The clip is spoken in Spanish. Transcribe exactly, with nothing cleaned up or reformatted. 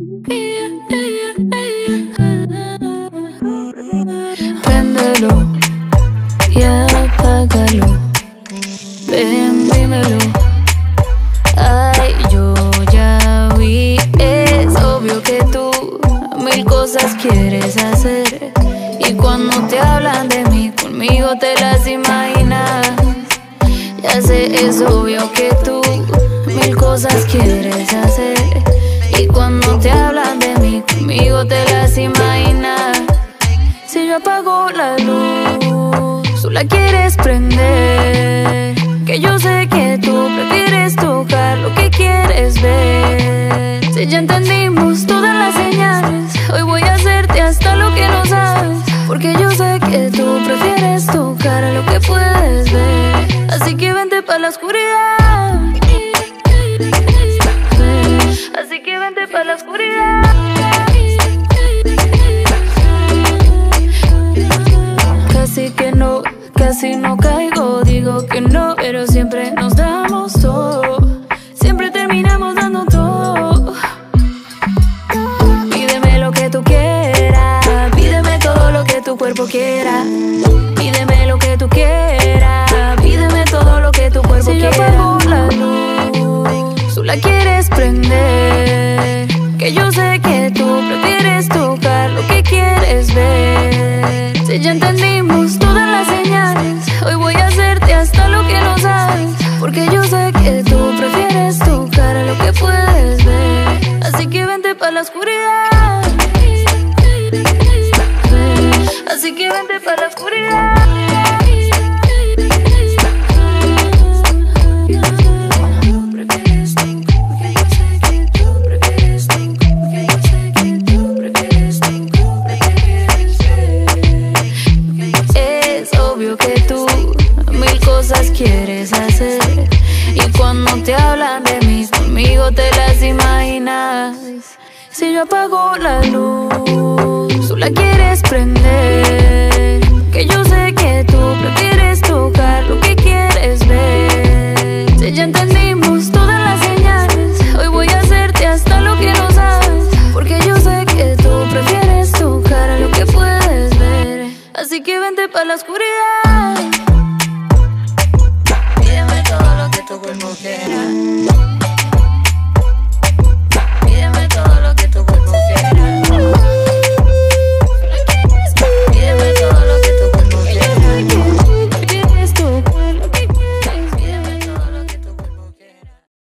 Préndelo y apágalo. Ven, dímelo. Ay, yo ya vi. Es obvio que tú mil cosas quieres hacer. Y cuando te hablan de mí, conmigo te las imaginas. Ya sé, es obvio que tú mil cosas quieres hacer. Y cuando te hablan de mí, conmigo te las imaginas. Si yo apago la luz, tú la quieres prender. Que yo sé que tú prefieres tocar lo que quieres ver. Si ya entendimos todas las señales, hoy voy a hacerte hasta lo que no sabes. Porque yo sé que tú prefieres tocar lo que puedes ver. Así que vente pa' la oscuridad. Así que vente pa' la oscuridad. Casi que no, casi no caigo. Digo que no, pero siempre nos damos todo. Siempre terminamos dando todo. Pídeme lo que tú quieras. Pídeme todo lo que tu cuerpo quiera. Pídeme lo que tú quieras. Pídeme todo lo que tu cuerpo quiera. Si yo apago la luz, tú la quieres prender. Que yo sé que tú prefieres tocar lo que quieres ver. Si ya entendimos todas las señales, hoy voy a hacerte hasta lo que no sabes. Porque yo sé que tú prefieres tocar lo que puedes ver. Así que vente pa' la oscuridad. Así que vente pa' la oscuridad. Que tú mil cosas quieres hacer. Y cuando te hablan de mí, conmigo te las imaginas. Si yo apago la luz, tú la quieres prender. Que yo sé que tú prefieres